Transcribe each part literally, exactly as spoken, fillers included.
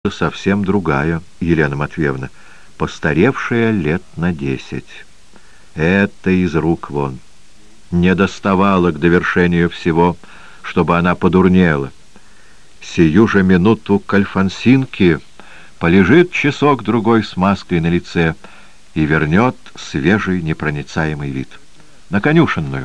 совсем другая, Елена Матвеевна, постаревшая лет на десять. Это из рук вон. Не доставало к довершению всего, чтобы она подурнела. Сию же минуту к Альфонсинке полежит часок-другой с маской на лице и вернет свежий непроницаемый вид. На конюшенную.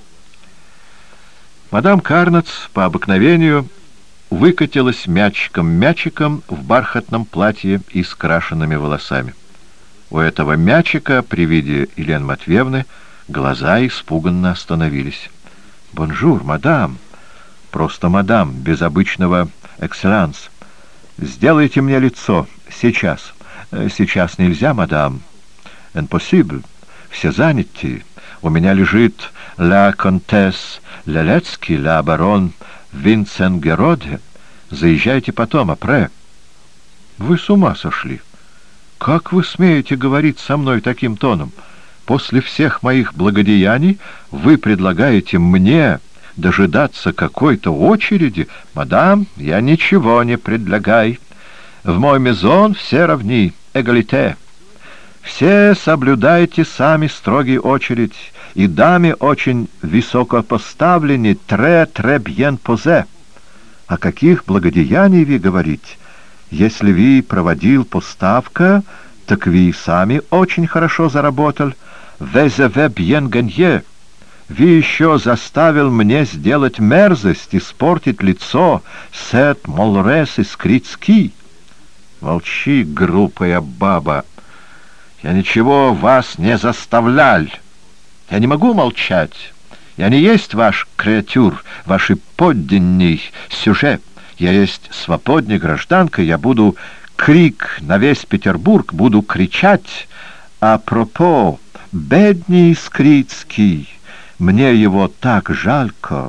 Мадам Карнац по обыкновению выкатилась мячиком-мячиком в бархатном платье и с крашенными волосами. У этого мячика при виде Елены Матвеевны глаза испуганно остановились. «Бонжур, мадам!» «Просто мадам, без обычного экселанс. Сделайте мне лицо. Сейчас. Сейчас нельзя, мадам. Impossible. Все заняты. У меня лежит ла контесс Лелецкий, ла барон Винценгероде. Заезжайте потом, апре». «Вы с ума сошли! Как вы смеете говорить со мной таким тоном? После всех моих благодеяний вы предлагаете мне дожидаться какой-то очереди? Мадам, я ничего не предлагай. В мой мезон все равны, эгалите. Все соблюдайте сами строгий очередь, и даме очень высокопоставлены, тре-тре бьен позе. О каких благодеяний вы говорите? Если вы проводил поставка, так вы и сами очень хорошо заработал. Везеве бьен ганье. Вы еще заставил мне сделать мерзость, испортить лицо, сет молрес и скрицки. Молчи, глупая баба. Я ничего вас не заставлял. Я не могу молчать. Я не есть ваш креатюр, ваш подданный сюжет. Я есть свободная гражданка, я буду крик на весь Петербург, буду кричать. Апропо, бедный Скрицкий, мне его так жалько.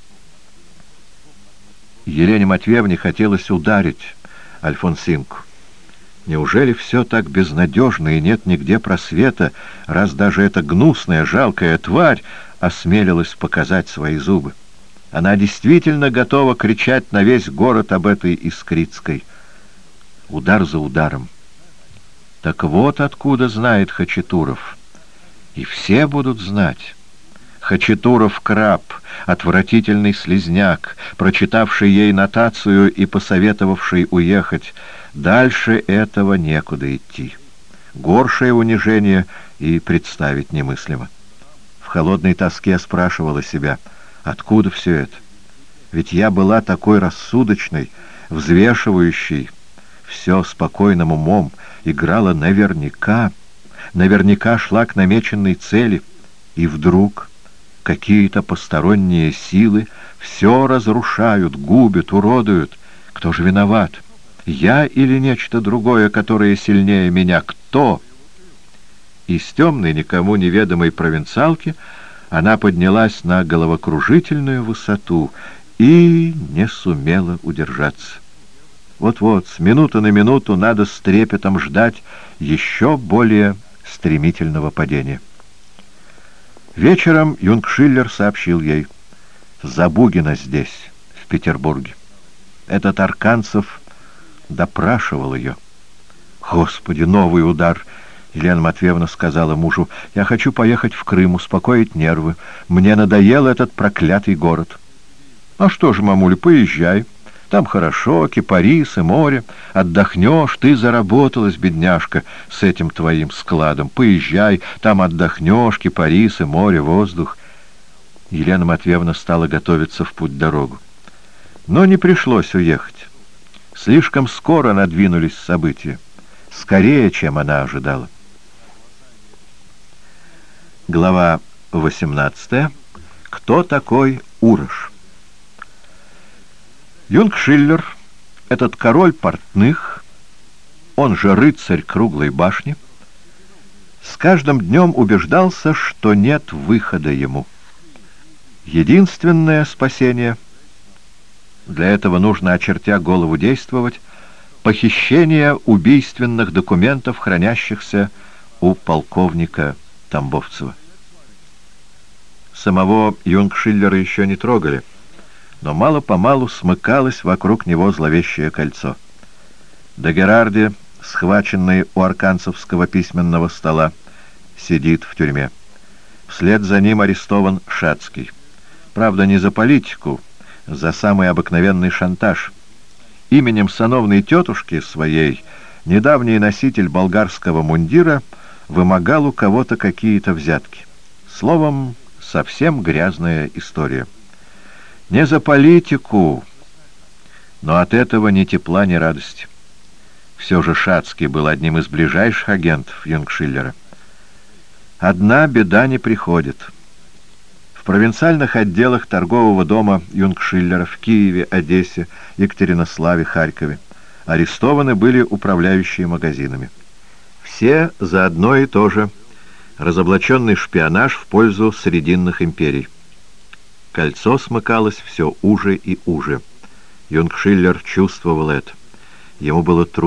Елене Матвеевне хотелось ударить Альфонсинку. Неужели все так безнадежно и нет нигде просвета, раз даже эта гнусная, жалкая тварь осмелилась показать свои зубы? Она действительно готова кричать на весь город об этой Искрицкой. Удар за ударом. Так вот откуда знает Хачатуров. И все будут знать. Хачатуров краб, отвратительный слизняк, прочитавший ей нотацию и посоветовавший уехать. Дальше этого некуда идти. Горшее унижение и представить немыслимо. В холодной тоске спрашивала себя, откуда все это? Ведь я была такой рассудочной, взвешивающей, все спокойным умом, играла наверняка, наверняка шла к намеченной цели, и вдруг какие-то посторонние силы все разрушают, губят, уродуют. Кто же виноват? Я или нечто другое, которое сильнее меня? Кто? Из темной, никому неведомой провинциалки она поднялась на головокружительную высоту и не сумела удержаться. Вот-вот, с минуты на минуту надо с трепетом ждать еще более стремительного падения. Вечером Юнгшиллер сообщил ей: Забугина здесь, в Петербурге. Этот Арканцев допрашивал ее. Господи, новый удар! Елена Матвеевна сказала мужу: я хочу поехать в Крым, успокоить нервы. Мне надоел этот проклятый город. А что же, мамуля, поезжай. Там хорошо, кипарис и море. Отдохнешь, ты заработалась, бедняжка, с этим твоим складом. Поезжай, там отдохнешь, кипарис и море, воздух. Елена Матвеевна стала готовиться в путь-дорогу. Но не пришлось уехать. Слишком скоро надвинулись события. Скорее, чем она ожидала. Глава восемнадцатая. Кто такой Урож? Юнгшиллер, этот король портных, он же рыцарь круглой башни, с каждым днем убеждался, что нет выхода ему. Единственное спасение, для этого нужно, очертя голову, действовать, похищение убийственных документов, хранящихся у полковника Тамбовцева. Самого Юнгшиллера еще не трогали, но мало-помалу смыкалось вокруг него зловещее кольцо. Дагерарди, схваченный у арканцевского письменного стола, сидит в тюрьме. Вслед за ним арестован Шацкий. Правда, не за политику, за самый обыкновенный шантаж. Именем сановной тетушки своей недавний носитель болгарского мундира вымогал у кого-то какие-то взятки. Словом, совсем грязная история. Не за политику, но от этого ни тепла, ни радости. Все же Шацкий был одним из ближайших агентов Юнгшиллера. Одна беда не приходит. В провинциальных отделах торгового дома Юнгшиллера в Киеве, Одессе, Екатеринославе, Харькове арестованы были управляющие магазинами. Все за одно и то же. Разоблаченный шпионаж в пользу срединных империй. Кольцо смыкалось все уже и уже. Юнгшиллер чувствовал это. Ему было трудно.